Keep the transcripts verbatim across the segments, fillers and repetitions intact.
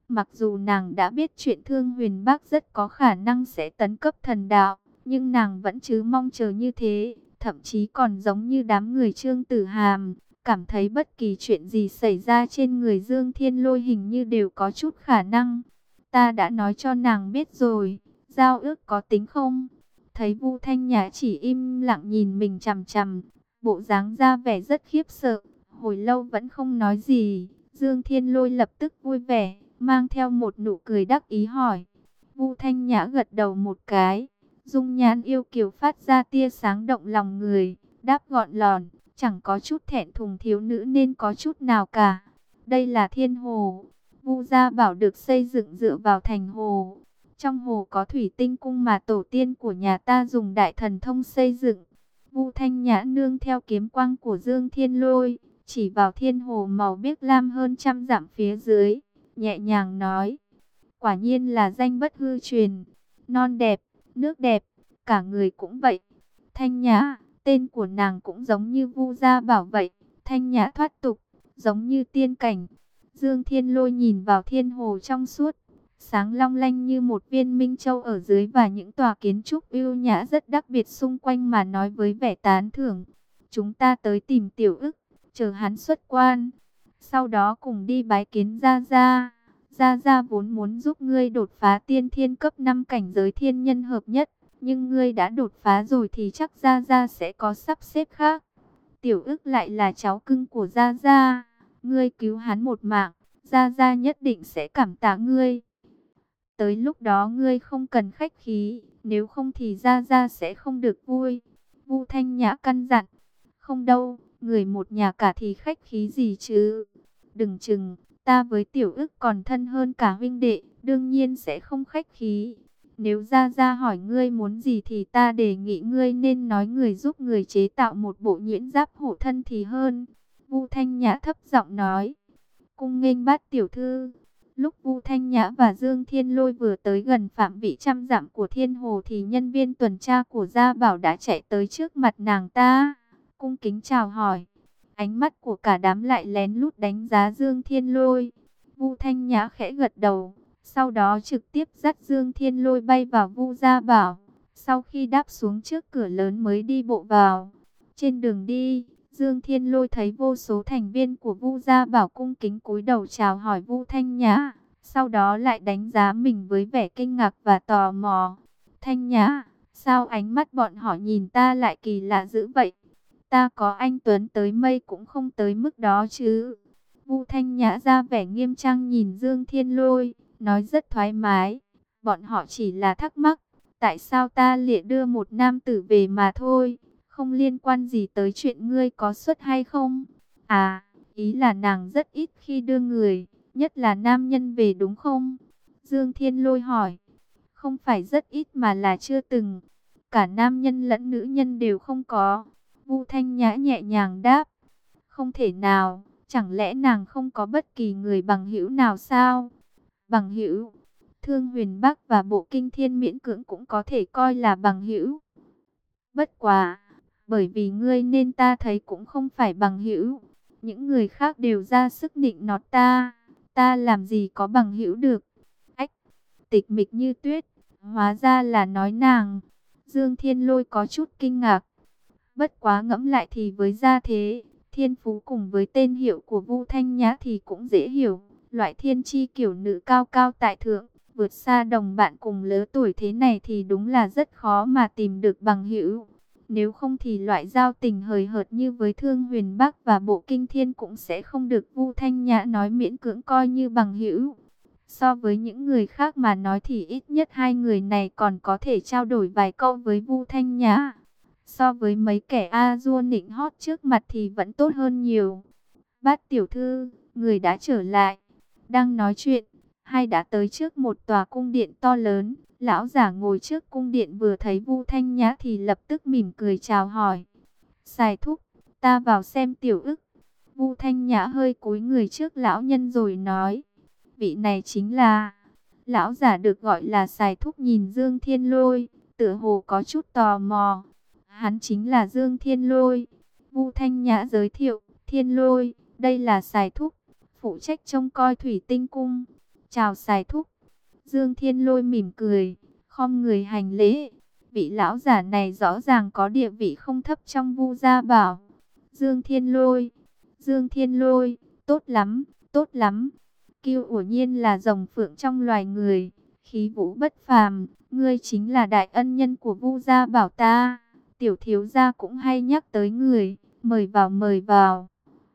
Mặc dù nàng đã biết chuyện Thương Huyền Bác rất có khả năng sẽ tấn cấp thần đạo, nhưng nàng vẫn chứ mong chờ như thế, thậm chí còn giống như đám người Trương Tử Hàm, cảm thấy bất kỳ chuyện gì xảy ra trên người Dương Thiên Lôi hình như đều có chút khả năng. Ta đã nói cho nàng biết rồi, giao ước có tính không? Thấy Vu Thanh Nhã chỉ im lặng nhìn mình chằm chằm, bộ dáng ra vẻ rất khiếp sợ, hồi lâu vẫn không nói gì. Dương Thiên Lôi lập tức vui vẻ, mang theo một nụ cười đắc ý hỏi. Vu Thanh Nhã gật đầu một cái, dung nhan yêu kiều phát ra tia sáng động lòng người, đáp gọn lòn, chẳng có chút thẹn thùng thiếu nữ nên có chút nào cả. Đây là Thiên Hồ. Vu Gia Bảo được xây dựng dựa vào thành hồ. Trong hồ có thủy tinh cung mà tổ tiên của nhà ta dùng đại thần thông xây dựng. Vu Thanh Nhã nương theo kiếm quang của Dương Thiên Lôi, chỉ vào thiên hồ màu biếc lam hơn trăm dặm phía dưới, nhẹ nhàng nói. Quả nhiên là danh bất hư truyền, non đẹp, nước đẹp, cả người cũng vậy. Thanh Nhã, tên của nàng cũng giống như Vu Gia Bảo vậy, thanh nhã thoát tục, giống như tiên cảnh. Dương Thiên Lôi nhìn vào thiên hồ trong suốt, sáng long lanh như một viên minh châu ở dưới và những tòa kiến trúc ưu nhã rất đặc biệt xung quanh mà nói với vẻ tán thưởng. Chúng ta tới tìm Tiểu Ức, chờ hắn xuất quan, sau đó cùng đi bái kiến Gia Gia. Gia Gia vốn muốn giúp ngươi đột phá tiên thiên cấp năm cảnh giới thiên nhân hợp nhất, nhưng ngươi đã đột phá rồi thì chắc Gia Gia sẽ có sắp xếp khác. Tiểu Ức lại là cháu cưng của Gia Gia, ngươi cứu hắn một mạng, Gia Gia nhất định sẽ cảm tạ ngươi. Tới lúc đó ngươi không cần khách khí, nếu không thì Gia Gia sẽ không được vui. Vu Thanh Nhã căn dặn. Không đâu, người một nhà cả thì khách khí gì chứ. Đừng chừng, ta với Tiểu Ức còn thân hơn cả huynh đệ, đương nhiên sẽ không khách khí. Nếu Gia Gia hỏi ngươi muốn gì thì ta đề nghị ngươi nên nói người giúp người chế tạo một bộ nhuyễn giáp hộ thân thì hơn. Vu Thanh Nhã thấp giọng nói. Cung nghênh Bát tiểu thư. Lúc Vu Thanh Nhã và Dương Thiên Lôi vừa tới gần phạm vị trăm dặm của thiên hồ thì nhân viên tuần tra của Gia Bảo đã chạy tới trước mặt nàng ta, cung kính chào hỏi. Ánh mắt của cả đám lại lén lút đánh giá Dương Thiên Lôi. Vu Thanh Nhã khẽ gật đầu, sau đó trực tiếp dắt Dương Thiên Lôi bay vào Vu Gia Bảo. Sau khi đáp xuống trước cửa lớn mới đi bộ vào. Trên đường đi, Dương Thiên Lôi thấy vô số thành viên của Vu Gia Bảo cung kính cúi đầu chào hỏi Vu Thanh Nhã, sau đó lại đánh giá mình với vẻ kinh ngạc và tò mò. Thanh Nhã, sao ánh mắt bọn họ nhìn ta lại kỳ lạ dữ vậy? Ta có anh Tuấn tới mây cũng không tới mức đó chứ. Vu Thanh Nhã ra vẻ nghiêm trang nhìn Dương Thiên Lôi, nói rất thoải mái. Bọn họ chỉ là thắc mắc, tại sao ta lịa đưa một nam tử về mà thôi, không liên quan gì tới chuyện ngươi có xuất hay không. À, ý là nàng rất ít khi đưa người, nhất là nam nhân về đúng không? Dương Thiên Lôi hỏi. Không phải rất ít mà là chưa từng. Cả nam nhân lẫn nữ nhân đều không có. Vu Thanh Nhã nhẹ nhàng đáp. Không thể nào, chẳng lẽ nàng không có bất kỳ người bằng hữu nào sao? Bằng hữu, Thương Huyền Bắc và Bộ Kinh Thiên miễn cưỡng cũng có thể coi là bằng hữu. Bất quá, bởi vì ngươi nên ta thấy cũng không phải bằng hữu. Những người khác đều ra sức nịnh nọt ta, ta làm gì có bằng hữu được. Ách, tịch mịch như tuyết, hóa ra là nói nàng. Dương Thiên Lôi có chút kinh ngạc. Bất quá ngẫm lại thì với gia thế, thiên phú cùng với tên hiệu của Vu Thanh Nhã thì cũng dễ hiểu. Loại thiên chi kiểu nữ cao cao tại thượng, vượt xa đồng bạn cùng lứa tuổi thế này thì đúng là rất khó mà tìm được bằng hữu. Nếu không thì loại giao tình hời hợt như với Thương Huyền Bắc và Bộ Kinh Thiên cũng sẽ không được Vu Thanh Nhã nói miễn cưỡng coi như bằng hữu. So với những người khác mà nói thì ít nhất hai người này còn có thể trao đổi vài câu với Vu Thanh Nhã. So với mấy kẻ a dua nịnh hót trước mặt thì vẫn tốt hơn nhiều. Bát tiểu thư, người đã trở lại. Đang nói chuyện, hai đã tới trước một tòa cung điện to lớn. Lão giả ngồi trước cung điện vừa thấy Vu Thanh Nhã thì lập tức mỉm cười chào hỏi. Sài thúc, ta vào xem Tiểu Ức. Vu Thanh Nhã hơi cúi người trước lão nhân rồi nói. Vị này chính là... Lão giả được gọi là Sài thúc nhìn Dương Thiên Lôi, tựa hồ có chút tò mò. Hắn chính là Dương Thiên Lôi. Vu Thanh Nhã giới thiệu, Thiên Lôi, đây là Sài thúc, phụ trách trông coi thủy tinh cung. chào Sài thúc. Dương Thiên Lôi mỉm cười, khom người hành lễ. Vị lão giả này rõ ràng có địa vị không thấp trong Vu Gia Bảo. Dương Thiên Lôi, Dương Thiên Lôi, tốt lắm, tốt lắm. Kiêu Uổng Nhiên là rồng phượng trong loài người, khí vũ bất phàm, ngươi chính là đại ân nhân của Vu Gia Bảo ta. Tiểu thiếu gia cũng hay nhắc tới người, mời vào mời vào.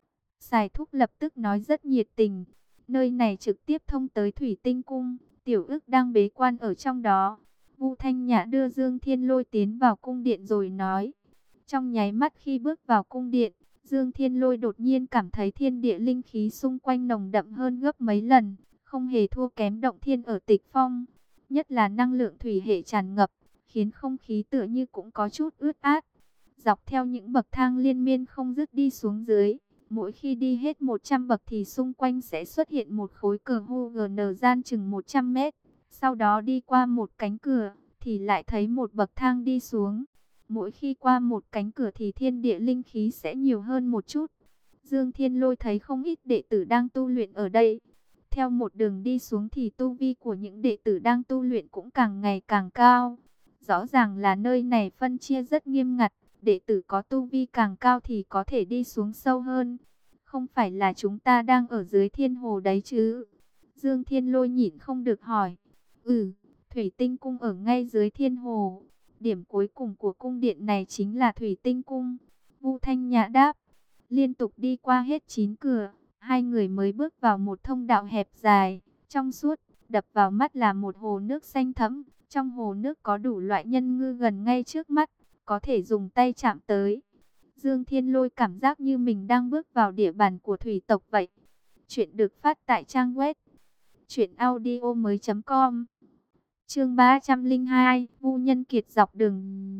Sài thúc lập tức nói rất nhiệt tình, nơi này trực tiếp thông tới Thủy Tinh Cung, Tiểu Ức đang bế quan ở trong đó. Vu Thanh Nhã đưa Dương Thiên Lôi tiến vào cung điện rồi nói. Trong nháy mắt khi bước vào cung điện, Dương Thiên Lôi đột nhiên cảm thấy thiên địa linh khí xung quanh nồng đậm hơn gấp mấy lần, không hề thua kém động thiên ở Tịch Phong. Nhất là năng lượng thủy hệ tràn ngập, khiến không khí tựa như cũng có chút ướt át. Dọc theo những bậc thang liên miên không dứt đi xuống dưới, mỗi khi đi hết một trăm bậc thì xung quanh sẽ xuất hiện một khối cờ hô giê en gian chừng một trăm mét. Sau đó đi qua một cánh cửa, thì lại thấy một bậc thang đi xuống. Mỗi khi qua một cánh cửa thì thiên địa linh khí sẽ nhiều hơn một chút. Dương Thiên Lôi thấy không ít đệ tử đang tu luyện ở đây. Theo một đường đi xuống thì tu vi của những đệ tử đang tu luyện cũng càng ngày càng cao. Rõ ràng là nơi này phân chia rất nghiêm ngặt. Đệ tử có tu vi càng cao thì có thể đi xuống sâu hơn. Không phải là chúng ta đang ở dưới thiên hồ đấy chứ? Dương Thiên Lôi nhịn không được hỏi. Ừ, Thủy Tinh Cung ở ngay dưới thiên hồ. Điểm cuối cùng của cung điện này chính là Thủy Tinh Cung. Vu Thanh Nhã đáp. Liên tục đi qua hết chín cửa, hai người mới bước vào một thông đạo hẹp dài, trong suốt, đập vào mắt là một hồ nước xanh thẫm. Trong hồ nước có đủ loại nhân ngư gần ngay trước mắt, có thể dùng tay chạm tới. Dương Thiên Lôi cảm giác như mình đang bước vào địa bàn của thủy tộc vậy. Chuyện được phát tại trang web truyện audio mới chấm com. Chương ba trăm lẻ hai, Vu Nhân Kiệt dọc đường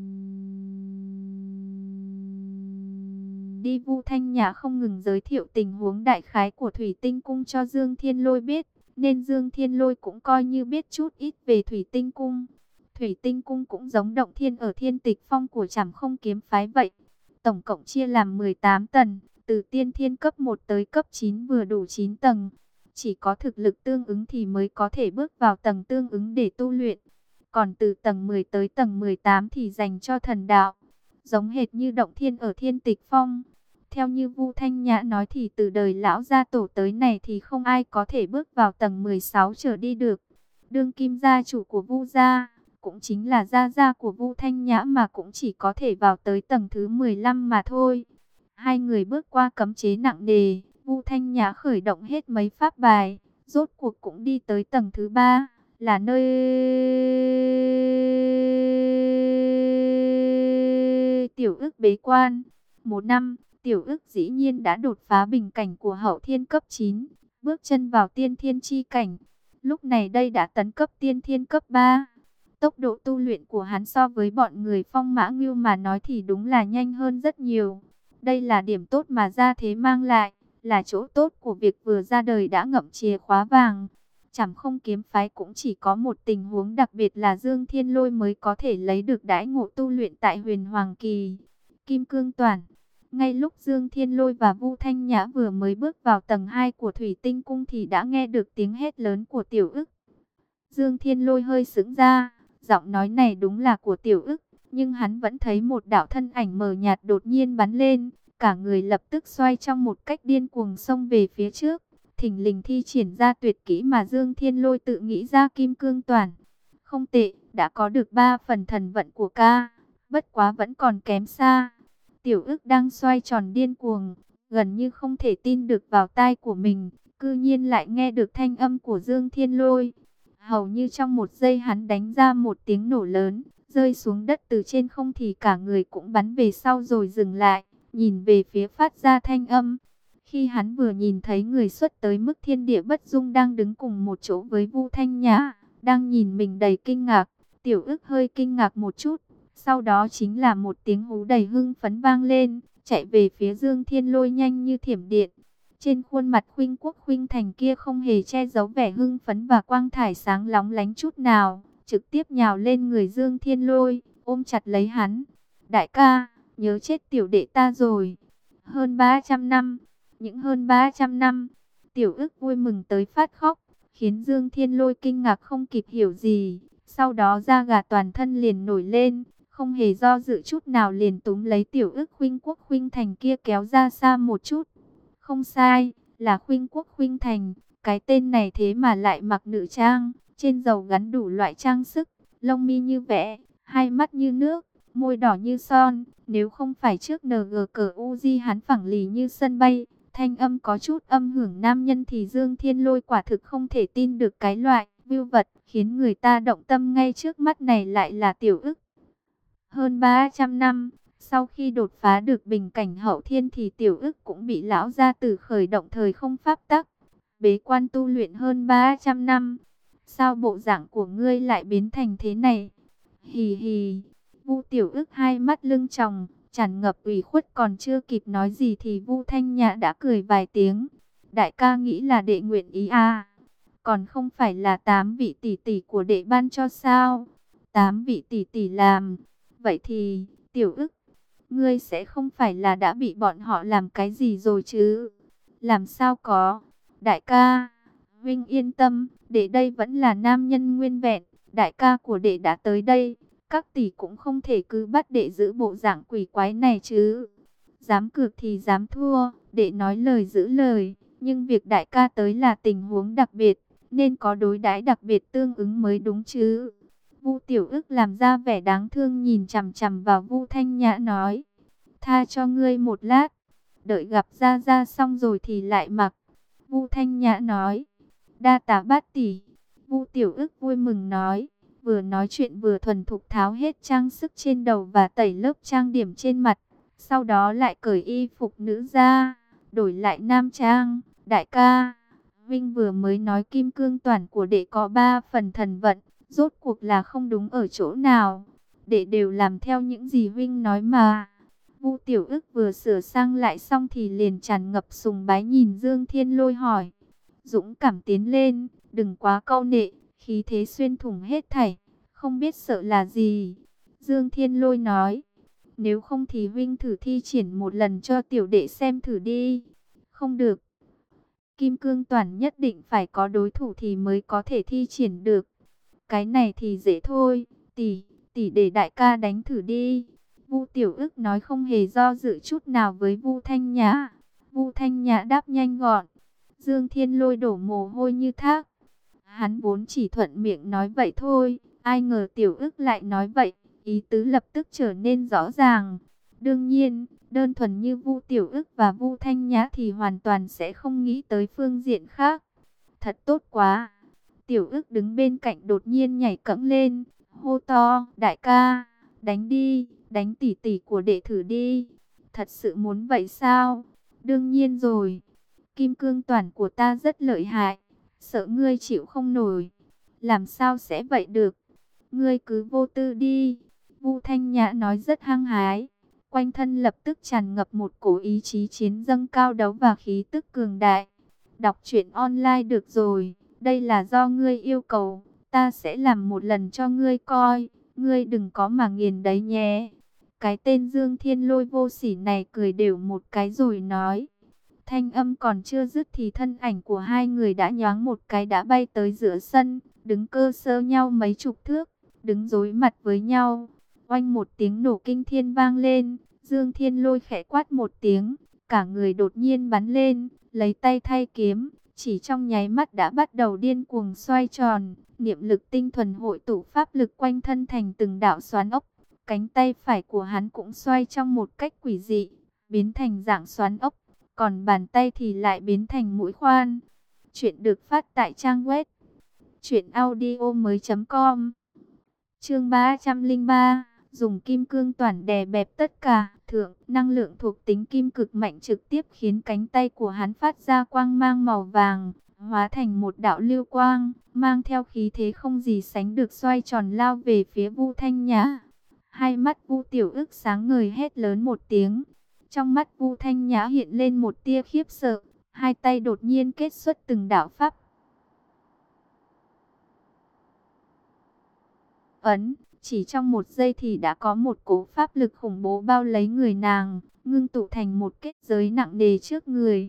đi. Vu Thanh Nhã không ngừng giới thiệu tình huống đại khái của Thủy Tinh Cung cho Dương Thiên Lôi biết, nên Dương Thiên Lôi cũng coi như biết chút ít về Thủy Tinh Cung. Thủy Tinh Cung cũng giống động thiên ở Thiên Tịch Phong của Trảm Không kiếm phái vậy. Tổng cộng chia làm mười tám tầng, từ tiên thiên cấp một tới cấp chín vừa đủ chín tầng. Chỉ có thực lực tương ứng thì mới có thể bước vào tầng tương ứng để tu luyện. Còn từ tầng mười tới tầng mười tám thì dành cho thần đạo. Giống hệt như động thiên ở Thiên Tịch Phong. Theo như Vu Thanh Nhã nói thì từ đời lão gia tổ tới này thì không ai có thể bước vào tầng mười sáu trở đi được. Đương kim gia chủ của Vu gia, cũng chính là gia gia của Vu Thanh Nhã mà cũng chỉ có thể vào tới tầng thứ mười lăm mà thôi. Hai người bước qua cấm chế nặng nề, Vu Thanh Nhã khởi động hết mấy pháp bài, rốt cuộc cũng đi tới tầng thứ ba, là nơi Tiểu Ức bế quan. Một năm, Tiểu Ức dĩ nhiên đã đột phá bình cảnh của hậu thiên cấp chín, bước chân vào tiên thiên chi cảnh. Lúc này đây đã tấn cấp tiên thiên cấp ba. Tốc độ tu luyện của hắn so với bọn người Phong Mã Ngưu mà nói thì đúng là nhanh hơn rất nhiều. Đây là điểm tốt mà gia thế mang lại, là chỗ tốt của việc vừa ra đời đã ngậm chìa khóa vàng. Trảm Không kiếm phái cũng chỉ có một tình huống đặc biệt là Dương Thiên Lôi mới có thể lấy được đãi ngộ tu luyện tại Huyền Hoàng Kỳ. Kim Cương Toản. Ngay lúc Dương Thiên Lôi và Vu Thanh Nhã vừa mới bước vào tầng hai của Thủy Tinh Cung thì đã nghe được tiếng hét lớn của Tiểu Ức. Dương Thiên Lôi hơi sững ra, giọng nói này đúng là của Tiểu Ức, nhưng hắn vẫn thấy một đạo thân ảnh mờ nhạt đột nhiên bắn lên, cả người lập tức xoay trong một cách điên cuồng xông về phía trước, thình lình thi triển ra tuyệt kỹ mà Dương Thiên Lôi tự nghĩ ra, Kim Cương Toản. Không tệ, đã có được ba phần thần vận của ca, bất quá vẫn còn kém xa. Tiểu Ức đang xoay tròn điên cuồng, gần như không thể tin được vào tai của mình, cư nhiên lại nghe được thanh âm của Dương Thiên Lôi. Hầu như trong một giây hắn đánh ra một tiếng nổ lớn, rơi xuống đất từ trên không thì cả người cũng bắn về sau rồi dừng lại, nhìn về phía phát ra thanh âm. Khi hắn vừa nhìn thấy người xuất tới mức thiên địa bất dung đang đứng cùng một chỗ với Vu Thanh Nhã, đang nhìn mình đầy kinh ngạc, Tiểu Ức hơi kinh ngạc một chút. Sau đó chính là một tiếng hú đầy hưng phấn vang lên, chạy về phía Dương Thiên Lôi nhanh như thiểm điện. Trên khuôn mặt khuynh quốc khuynh thành kia không hề che giấu vẻ hưng phấn và quang thải sáng lóng lánh chút nào, trực tiếp nhào lên người Dương Thiên Lôi, ôm chặt lấy hắn. Đại ca, nhớ chết tiểu đệ ta rồi. Hơn ba trăm năm, những hơn ba trăm năm, Tiểu Ức vui mừng tới phát khóc. khiến Dương Thiên Lôi kinh ngạc không kịp hiểu gì. Sau đó da gà toàn thân liền nổi lên, không hề do dự chút nào liền túm lấy Tiểu Ức Khuynh Quốc Khuynh Thành kia kéo ra xa một chút. Không sai, là Khuynh Quốc Khuynh Thành, cái tên này thế mà lại mặc nữ trang, trên dầu gắn đủ loại trang sức, lông mi như vẽ, hai mắt như nước, môi đỏ như son. Nếu không phải trước en giê cờ u giê hắn phẳng lì như sân bay, thanh âm có chút âm hưởng nam nhân, thì Dương Thiên Lôi quả thực không thể tin được cái loại view vật khiến người ta động tâm ngay trước mắt này lại là Tiểu Ức. Hơn ba trăm năm, sau khi đột phá được bình cảnh hậu thiên thì Tiểu Ức cũng bị lão gia tử khởi động thời không pháp tắc, bế quan tu luyện hơn ba trăm năm. Sao bộ dạng của ngươi lại biến thành thế này? Hì hì. Vu Tiểu Ức hai mắt lưng tròng, tràn ngập ủy khuất, còn chưa kịp nói gì thì Vu Thanh Nhã đã cười vài tiếng. Đại ca nghĩ là đệ nguyện ý à? Còn không phải là tám vị tỷ tỷ của đệ ban cho sao? Tám vị tỷ tỷ làm. Vậy thì, Tiểu Ức, ngươi sẽ không phải là đã bị bọn họ làm cái gì rồi chứ? Làm sao có? Đại ca, Vinh yên tâm, đệ đây vẫn là nam nhân nguyên vẹn. Đại ca của đệ đã tới đây, các tỷ cũng không thể cứ bắt đệ giữ bộ dạng quỷ quái này chứ. Dám cược thì dám thua, đệ nói lời giữ lời. Nhưng việc đại ca tới là tình huống đặc biệt, nên có đối đãi đặc biệt tương ứng mới đúng chứ. Vu Tiểu Ức làm ra vẻ đáng thương nhìn chằm chằm vào Vu Thanh Nhã nói. Tha cho ngươi một lát, đợi gặp Gia Gia xong rồi thì lại mặc. Vu Thanh Nhã nói. Đa tá bát tỷ. Vu Tiểu Ức vui mừng nói. Vừa nói chuyện vừa thuần thục tháo hết trang sức trên đầu và tẩy lớp trang điểm trên mặt. Sau đó lại cởi y phục nữ ra, đổi lại nam trang. Đại ca, Vinh vừa mới nói kim cương toàn của đệ có ba phần thần vận, rốt cuộc là không đúng ở chỗ nào. Đệ đều làm theo những gì Vinh nói mà. Vu Tiểu Ức vừa sửa sang lại xong thì liền tràn ngập sùng bái nhìn Dương Thiên Lôi hỏi. Dũng cảm tiến lên, đừng quá câu nệ, khí thế xuyên thủng hết thảy, không biết sợ là gì. Dương Thiên Lôi nói. Nếu không thì Vinh thử thi triển một lần cho tiểu đệ xem thử đi. Không được. Kim cương toàn nhất định phải có đối thủ thì mới có thể thi triển được. Cái này thì dễ thôi, tỷ, tỷ để đại ca đánh thử đi. Vu Tiểu Ức nói không hề do dự chút nào với Vu Thanh Nhã. Vu Thanh Nhã đáp nhanh gọn. Dương Thiên Lôi đổ mồ hôi như thác. Hắn vốn chỉ thuận miệng nói vậy thôi, ai ngờ Tiểu Ức lại nói vậy, ý tứ lập tức trở nên rõ ràng. Đương nhiên, đơn thuần như Vu Tiểu Ức và Vu Thanh Nhã thì hoàn toàn sẽ không nghĩ tới phương diện khác. Thật tốt quá. Tiểu Ức đứng bên cạnh đột nhiên nhảy cẫng lên, hô to, đại ca, đánh đi, đánh tỷ tỷ của đệ thử đi. Thật sự muốn vậy sao? Đương nhiên rồi. Kim cương toàn của ta rất lợi hại, sợ ngươi chịu không nổi. Làm sao sẽ vậy được? Ngươi cứ vô tư đi. Vu Thanh Nhã nói rất hăng hái. Quanh thân lập tức tràn ngập một cổ ý chí chiến dâng cao đấu và khí tức cường đại. Đọc truyện online được rồi. Đây là do ngươi yêu cầu. Ta sẽ làm một lần cho ngươi coi. Ngươi đừng có mà nghiền đấy nhé. Cái tên Dương Thiên Lôi vô sỉ này cười đều một cái rồi nói. Thanh âm còn chưa dứt thì thân ảnh của hai người đã nhoáng một cái đã bay tới giữa sân. Đứng cơ sơ nhau mấy chục thước. Đứng đối mặt với nhau. Oanh một tiếng nổ kinh thiên vang lên. Dương Thiên Lôi khẽ quát một tiếng. Cả người đột nhiên bắn lên. Lấy tay thay kiếm. Chỉ trong nháy mắt đã bắt đầu điên cuồng xoay tròn. Niệm lực tinh thuần hội tụ pháp lực quanh thân thành từng đạo xoắn ốc. Cánh tay phải của hắn cũng xoay trong một cách quỷ dị. Biến thành dạng xoắn ốc. Còn bàn tay thì lại biến thành mũi khoan. Chuyện được phát tại trang web truyện audio mới chấm com. Chương ba trăm lẻ ba, dùng kim cương toàn đè bẹp tất cả. Thượng, năng lượng thuộc tính kim cực mạnh trực tiếp khiến cánh tay của hắn phát ra quang mang màu vàng, hóa thành một đạo lưu quang, mang theo khí thế không gì sánh được xoay tròn lao về phía Vu Thanh Nhã. Hai mắt Vu Tiểu Ức sáng ngời hét lớn một tiếng. Trong mắt Vu Thanh Nhã hiện lên một tia khiếp sợ, hai tay đột nhiên kết xuất từng đạo pháp ấn, chỉ trong một giây thì đã có một cỗ pháp lực khủng bố bao lấy người nàng, ngưng tụ thành một kết giới nặng nề trước người.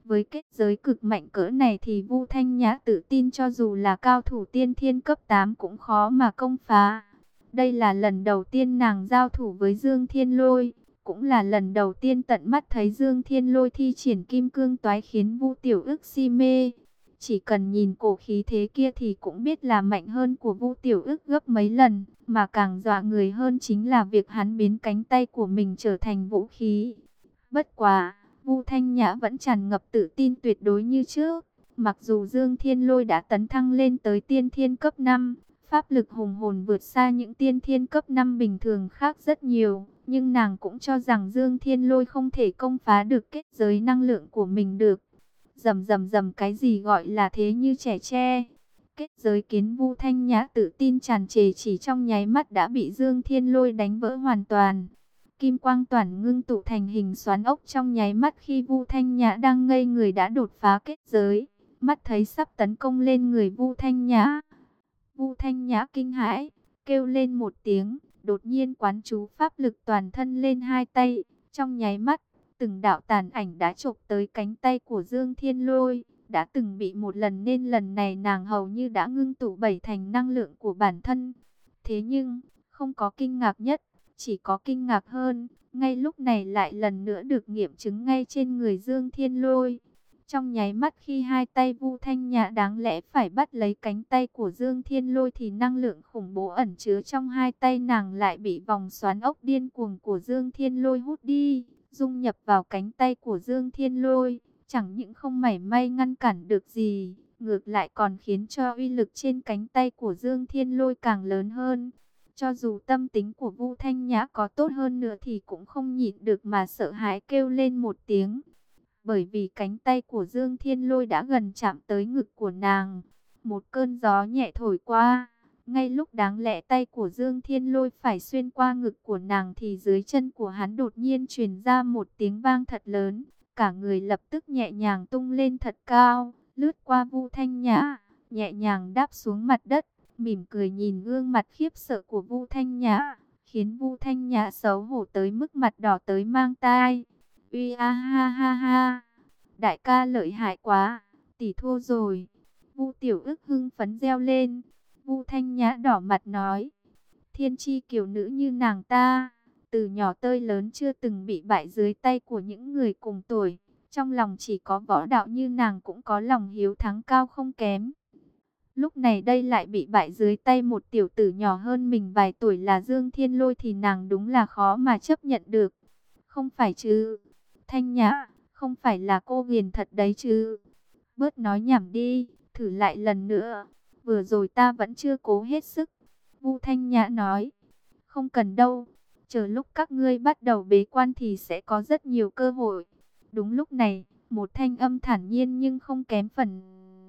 Với kết giới cực mạnh cỡ này thì Vu Thanh Nhã tự tin cho dù là cao thủ tiên thiên cấp tám cũng khó mà công phá. Đây là lần đầu tiên nàng giao thủ với Dương Thiên Lôi, cũng là lần đầu tiên tận mắt thấy Dương Thiên Lôi thi triển kim cương toái khiến Vu Tiểu Ức si mê. Chỉ cần nhìn cổ khí thế kia thì cũng biết là mạnh hơn của Vu Tiểu Ức gấp mấy lần, mà càng dọa người hơn chính là việc hắn biến cánh tay của mình trở thành vũ khí. Bất quá, Vu Thanh Nhã vẫn tràn ngập tự tin tuyệt đối như trước. Mặc dù Dương Thiên Lôi đã tấn thăng lên tới tiên thiên cấp năm, pháp lực hùng hồn vượt xa những tiên thiên cấp năm bình thường khác rất nhiều, nhưng nàng cũng cho rằng Dương Thiên Lôi không thể công phá được kết giới năng lượng của mình được. Rầm rầm rầm, cái gì gọi là thế như trẻ tre. Kết giới kiến Vu Thanh Nhã tự tin tràn trề chỉ trong nháy mắt đã bị Dương Thiên Lôi đánh vỡ hoàn toàn. Kim quang toàn ngưng tụ thành hình xoắn ốc trong nháy mắt khi Vu Thanh Nhã đang ngây người đã đột phá kết giới, mắt thấy sắp tấn công lên người Vu Thanh Nhã. Vu Thanh Nhã kinh hãi, kêu lên một tiếng, đột nhiên quán chú pháp lực toàn thân lên hai tay, trong nháy mắt, từng đạo tàn ảnh đã chộp tới cánh tay của Dương Thiên Lôi, đã từng bị một lần nên lần này nàng hầu như đã ngưng tụ bảy thành năng lượng của bản thân. Thế nhưng, không có kinh ngạc nhất, chỉ có kinh ngạc hơn, ngay lúc này lại lần nữa được nghiệm chứng ngay trên người Dương Thiên Lôi. Trong nháy mắt khi hai tay Vu Thanh Nhã đáng lẽ phải bắt lấy cánh tay của Dương Thiên Lôi thì năng lượng khủng bố ẩn chứa trong hai tay nàng lại bị vòng xoắn ốc điên cuồng của Dương Thiên Lôi hút đi, dung nhập vào cánh tay của Dương Thiên Lôi, chẳng những không mảy may ngăn cản được gì, ngược lại còn khiến cho uy lực trên cánh tay của Dương Thiên Lôi càng lớn hơn. Cho dù tâm tính của Vu Thanh Nhã có tốt hơn nữa thì cũng không nhịn được mà sợ hãi kêu lên một tiếng. Bởi vì cánh tay của Dương Thiên Lôi đã gần chạm tới ngực của nàng. Một cơn gió nhẹ thổi qua. Ngay lúc đáng lẽ tay của Dương Thiên Lôi phải xuyên qua ngực của nàng thì dưới chân của hắn đột nhiên truyền ra một tiếng vang thật lớn. Cả người lập tức nhẹ nhàng tung lên thật cao, lướt qua Vu Thanh Nhã, nhẹ nhàng đáp xuống mặt đất, mỉm cười nhìn gương mặt khiếp sợ của Vu Thanh Nhã, khiến Vu Thanh Nhã xấu hổ tới mức mặt đỏ tới mang tai. Uy a ha ha ha, đại ca lợi hại quá, tỷ thua rồi. Vu Tiểu Ức hưng phấn reo lên. Vu Thanh Nhã đỏ mặt nói, thiên chi kiều nữ như nàng ta, từ nhỏ tới lớn chưa từng bị bại dưới tay của những người cùng tuổi. Trong lòng chỉ có võ đạo như nàng cũng có lòng hiếu thắng cao không kém. Lúc này đây lại bị bại dưới tay một tiểu tử nhỏ hơn mình vài tuổi là Dương Thiên Lôi thì nàng đúng là khó mà chấp nhận được. Không phải chứ, Thanh Nhã, không phải là cô hiền thật đấy chứ. Bớt nói nhảm đi, thử lại lần nữa. Vừa rồi ta vẫn chưa cố hết sức. Vu Thanh Nhã nói, không cần đâu. Chờ lúc các ngươi bắt đầu bế quan thì sẽ có rất nhiều cơ hội. Đúng lúc này, một thanh âm thản nhiên nhưng không kém phần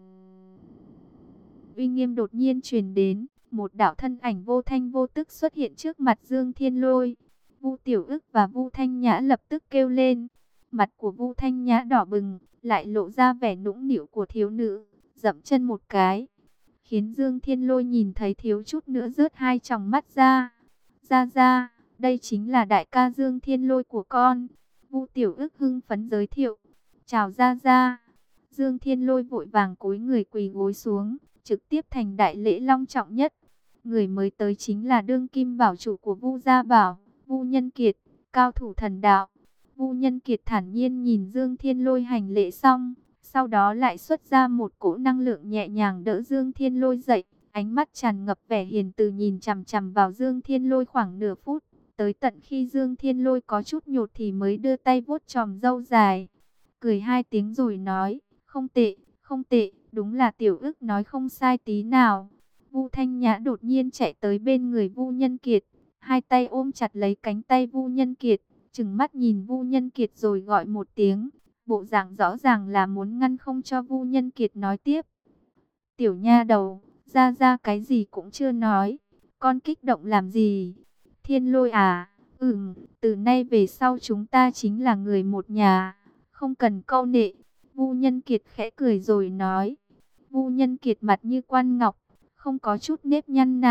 uy nghiêm đột nhiên truyền đến. Một đạo thân ảnh vô thanh vô tức xuất hiện trước mặt Dương Thiên Lôi. Vu Tiểu Ức và Vu Thanh Nhã lập tức kêu lên. Mặt của Vu Thanh Nhã đỏ bừng, lại lộ ra vẻ nũng nịu của thiếu nữ, dậm chân một cái, khiến Dương Thiên Lôi nhìn thấy thiếu chút nữa rớt hai tròng mắt ra. Ra ra, đây chính là đại ca Dương Thiên Lôi của con. Vu Tiểu Ức hưng phấn giới thiệu. Chào ra ra. Dương Thiên Lôi vội vàng cúi người quỳ gối xuống, trực tiếp thành đại lễ long trọng nhất. Người mới tới chính là đương kim bảo chủ của Vu Gia Bảo, Vu Nhân Kiệt, cao thủ thần đạo. Vu Nhân Kiệt thản nhiên nhìn Dương Thiên Lôi hành lễ xong, sau đó lại xuất ra một cỗ năng lượng nhẹ nhàng đỡ Dương Thiên Lôi dậy, ánh mắt tràn ngập vẻ hiền từ nhìn chằm chằm vào Dương Thiên Lôi khoảng nửa phút, tới tận khi Dương Thiên Lôi có chút nhột thì mới đưa tay vuốt chòm râu dài, cười hai tiếng rồi nói, không tệ, không tệ, đúng là Tiểu Ức nói không sai tí nào. Vu Thanh Nhã đột nhiên chạy tới bên người Vu Nhân Kiệt, hai tay ôm chặt lấy cánh tay Vu Nhân Kiệt, trừng mắt nhìn Vu Nhân Kiệt rồi gọi một tiếng, bộ dạng rõ ràng là muốn ngăn không cho Vu Nhân Kiệt nói tiếp. Tiểu nha đầu, ra ra cái gì cũng chưa nói, con kích động làm gì? Thiên Lôi à, ừm, từ nay về sau chúng ta chính là người một nhà, không cần câu nệ. Vu Nhân Kiệt khẽ cười rồi nói. Vu Nhân Kiệt mặt như quan ngọc, không có chút nếp nhăn nào,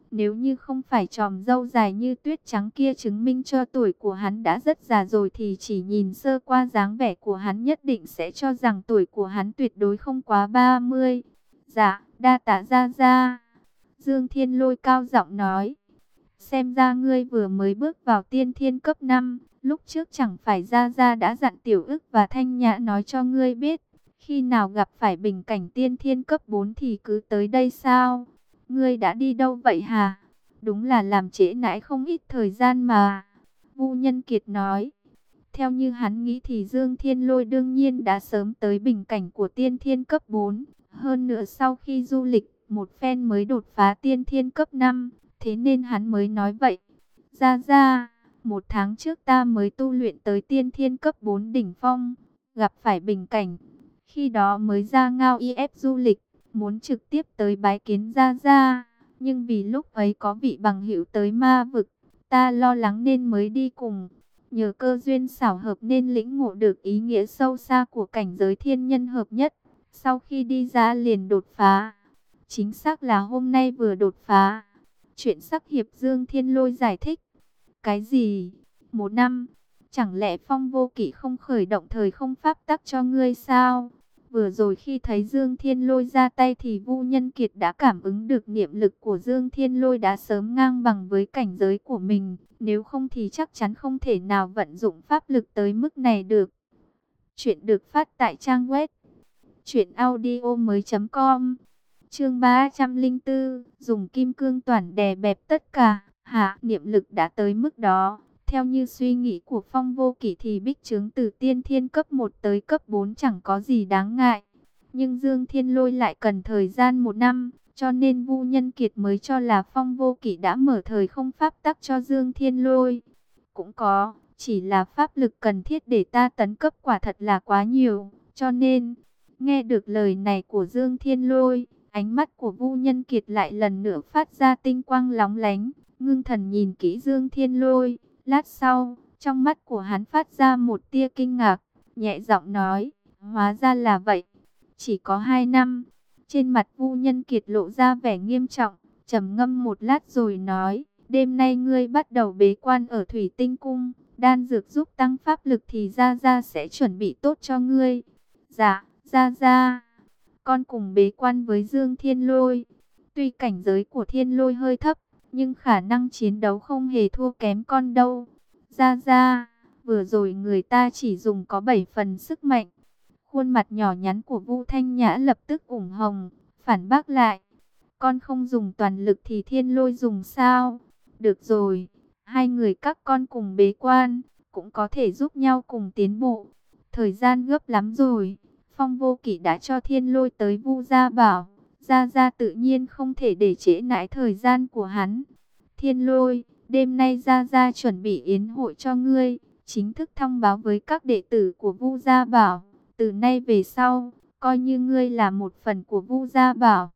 Nếu như không phải chòm râu dài như tuyết trắng kia chứng minh cho tuổi của hắn đã rất già rồi thì chỉ nhìn sơ qua dáng vẻ của hắn nhất định sẽ cho rằng tuổi của hắn tuyệt đối không quá ba mươi. Dạ, đa tạ Gia Gia. Dương Thiên Lôi cao giọng nói. Xem ra ngươi vừa mới bước vào tiên thiên cấp năm, lúc trước chẳng phải Gia Gia đã dặn Tiểu Ức và Thanh Nhã nói cho ngươi biết, khi nào gặp phải bình cảnh tiên thiên cấp bốn thì cứ tới đây sao? Ngươi đã đi đâu vậy hả? Đúng là làm trễ nải không ít thời gian mà. Vu Nhân Kiệt nói. Theo như hắn nghĩ thì Dương Thiên Lôi đương nhiên đã sớm tới bình cảnh của tiên thiên cấp bốn. Hơn nữa sau khi du lịch, một phen mới đột phá tiên thiên cấp năm. Thế nên hắn mới nói vậy. Ra ra, một tháng trước ta mới tu luyện tới tiên thiên cấp bốn đỉnh phong. Gặp phải bình cảnh. Khi đó mới ra ngao i ép du lịch. Muốn trực tiếp tới bái kiến Gia Gia. Nhưng vì lúc ấy có vị bằng hữu tới ma vực, ta lo lắng nên mới đi cùng. Nhờ cơ duyên xảo hợp nên lĩnh ngộ được ý nghĩa sâu xa của cảnh giới thiên nhân hợp nhất. Sau khi đi ra liền đột phá. Chính xác là hôm nay vừa đột phá. Chuyện sắc hiệp Dương Thiên Lôi giải thích. Cái gì? Một năm? Chẳng lẽ Phong Vô Kỵ không khởi động thời không pháp tắc cho ngươi sao? Vừa rồi khi thấy Dương Thiên Lôi ra tay thì Vu Nhân Kiệt đã cảm ứng được niệm lực của Dương Thiên Lôi đã sớm ngang bằng với cảnh giới của mình. Nếu không thì chắc chắn không thể nào vận dụng pháp lực tới mức này được. Chuyện được phát tại trang web truyện audio mới chấm com. Chương ba trăm linh bốn, dùng kim cương toàn đè bẹp tất cả. Hạ, niệm lực đã tới mức đó. Theo như suy nghĩ của Phong Vô Kỵ thì bích trướng từ tiên thiên cấp một tới cấp bốn chẳng có gì đáng ngại. Nhưng Dương Thiên Lôi lại cần thời gian một năm, cho nên Vu Nhân Kiệt mới cho là Phong Vô Kỵ đã mở thời không pháp tắc cho Dương Thiên Lôi. Cũng có, chỉ là pháp lực cần thiết để ta tấn cấp quả thật là quá nhiều, cho nên, nghe được lời này của Dương Thiên Lôi, ánh mắt của Vu Nhân Kiệt lại lần nữa phát ra tinh quang lóng lánh, ngưng thần nhìn kỹ Dương Thiên Lôi. Lát sau, trong mắt của hắn phát ra một tia kinh ngạc, nhẹ giọng nói, hóa ra là vậy, chỉ có hai năm. Trên mặt Vu Nhân Kiệt lộ ra vẻ nghiêm trọng, trầm ngâm một lát rồi nói, đêm nay ngươi bắt đầu bế quan ở Thủy Tinh Cung, đan dược giúp tăng pháp lực thì Gia Gia sẽ chuẩn bị tốt cho ngươi. Dạ, Gia Gia, con cùng bế quan với Dương Thiên Lôi. Tuy cảnh giới của Thiên Lôi hơi thấp, nhưng khả năng chiến đấu không hề thua kém con đâu. Gia Gia, vừa rồi người ta chỉ dùng có bảy phần sức mạnh. Khuôn mặt nhỏ nhắn của Vu Thanh Nhã lập tức ửng hồng, phản bác lại. Con không dùng toàn lực thì Thiên Lôi dùng sao? Được rồi, hai người các con cùng bế quan, cũng có thể giúp nhau cùng tiến bộ. Thời gian gấp lắm rồi, Phong Vô Kỵ đã cho Thiên Lôi tới Vu Gia Bảo. Gia Gia tự nhiên không thể để trễ nải thời gian của hắn. Thiên Lôi, đêm nay Gia Gia chuẩn bị yến hội cho ngươi, chính thức thông báo với các đệ tử của Vu Gia Bảo. Từ nay về sau, coi như ngươi là một phần của Vu Gia Bảo.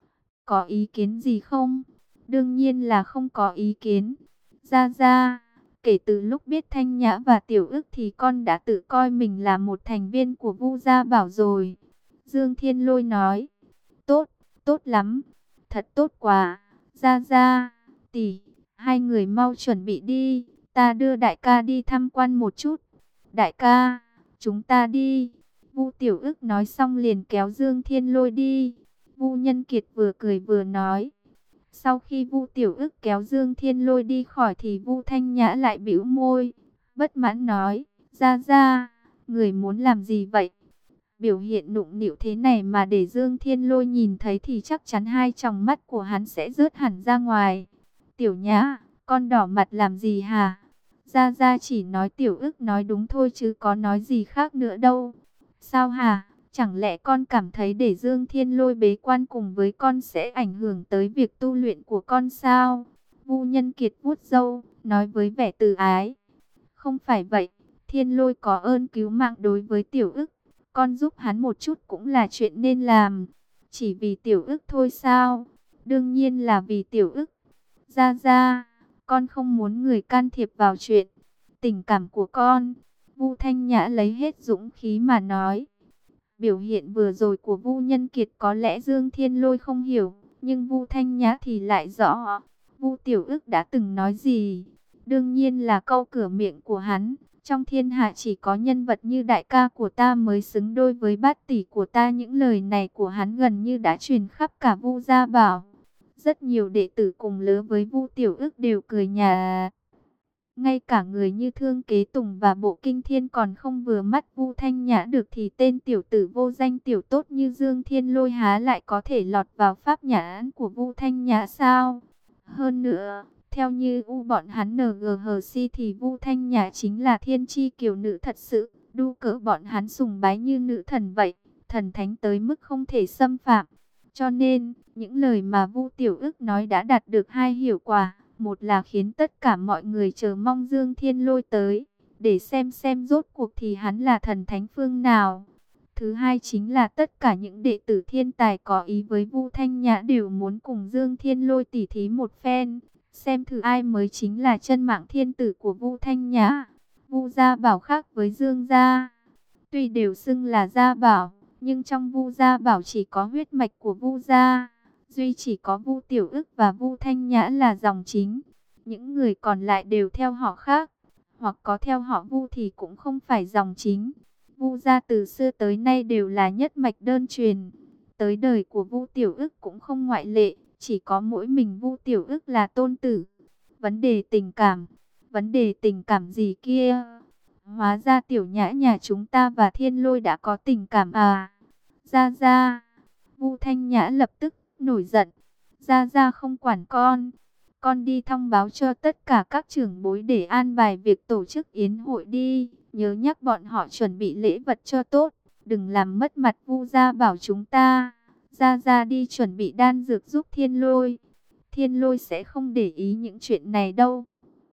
Có ý kiến gì không? Đương nhiên là không có ý kiến. Gia Gia, kể từ lúc biết Thanh Nhã và Tiểu Ức thì con đã tự coi mình là một thành viên của Vu Gia Bảo rồi. Dương Thiên Lôi nói, tốt, tốt lắm, thật tốt quá. Gia Gia, tỷ, hai người mau chuẩn bị đi, ta đưa đại ca đi tham quan một chút. Đại ca, chúng ta đi. Vu Tiểu Ức nói xong liền kéo Dương Thiên Lôi đi. Vu Nhân Kiệt vừa cười vừa nói. Sau khi Vu Tiểu Ức kéo Dương Thiên Lôi đi khỏi thì Vu Thanh Nhã lại bĩu môi, bất mãn nói, Gia Gia, người muốn làm gì vậy? Biểu hiện nũng nịu thế này mà để Dương Thiên Lôi nhìn thấy thì chắc chắn hai tròng mắt của hắn sẽ rớt hẳn ra ngoài. Tiểu Nhã, con đỏ mặt làm gì hả? Gia Gia chỉ nói Tiểu Ức nói đúng thôi chứ có nói gì khác nữa đâu. Sao hả? Chẳng lẽ con cảm thấy để Dương Thiên Lôi bế quan cùng với con sẽ ảnh hưởng tới việc tu luyện của con sao? Vu Nhân Kiệt vuốt râu, nói với vẻ từ ái. Không phải vậy, Thiên Lôi có ơn cứu mạng đối với Tiểu Ức. Con giúp hắn một chút cũng là chuyện nên làm. Chỉ vì Tiểu Ức thôi sao? Đương nhiên là vì Tiểu Ức. Gia Gia, con không muốn người can thiệp vào chuyện tình cảm của con. Vu Thanh Nhã lấy hết dũng khí mà nói. Biểu hiện vừa rồi của Vu Nhân Kiệt có lẽ Dương Thiên Lôi không hiểu, nhưng Vu Thanh Nhã thì lại rõ. Vu Tiểu Ức đã từng nói gì? Đương nhiên là câu cửa miệng của hắn. Trong thiên hạ chỉ có nhân vật như đại ca của ta mới xứng đôi với bát tỷ của ta. Những lời này của hắn gần như đã truyền khắp cả Vu Gia Bảo. Rất nhiều đệ tử cùng lứa với Vu Tiểu Ức đều cười nhả. Ngay cả người như Thương Kế Tùng và Bộ Kinh Thiên còn không vừa mắt Vu Thanh Nhã được thì tên tiểu tử vô danh tiểu tốt như Dương Thiên Lôi há lại có thể lọt vào pháp nhãn của Vu Thanh Nhã sao? Hơn nữa, theo như u bọn hắn en giê hờ xê thì Vu Thanh Nhã chính là thiên chi kiều nữ thật sự, đu cỡ bọn hắn sùng bái như nữ thần vậy, thần thánh tới mức không thể xâm phạm. Cho nên, những lời mà Vu Tiểu Ức nói đã đạt được hai hiệu quả. Một là khiến tất cả mọi người chờ mong Dương Thiên Lôi tới, để xem xem rốt cuộc thì hắn là thần thánh phương nào. Thứ hai chính là tất cả những đệ tử thiên tài có ý với Vu Thanh Nhã đều muốn cùng Dương Thiên Lôi tỉ thí một phen, xem thử ai mới chính là chân mạng thiên tử của Vu Thanh Nhã. Vu Gia Bảo khác với Dương Gia, tuy đều xưng là Gia Bảo, nhưng trong Vu Gia Bảo chỉ có huyết mạch của Vu Gia. Duy chỉ có Vu Tiểu Ức và Vu Thanh Nhã là dòng chính. Những người còn lại đều theo họ khác, hoặc có theo họ Vu thì cũng không phải dòng chính. Vu gia từ xưa tới nay đều là nhất mạch đơn truyền. Tới đời của Vu Tiểu Ức cũng không ngoại lệ, chỉ có mỗi mình Vu Tiểu Ức là tôn tử. Vấn đề tình cảm, vấn đề tình cảm gì kia? Hóa ra Tiểu Nhã nhà chúng ta và Thiên Lôi đã có tình cảm à? Gia Gia, Vu Thanh Nhã lập tức nổi giận. Gia Gia không quản con. Con đi thông báo cho tất cả các trưởng bối để an bài việc tổ chức yến hội đi. Nhớ nhắc bọn họ chuẩn bị lễ vật cho tốt. Đừng làm mất mặt Vu Gia Bảo chúng ta. Gia Gia đi chuẩn bị đan dược giúp Thiên Lôi. Thiên Lôi sẽ không để ý những chuyện này đâu.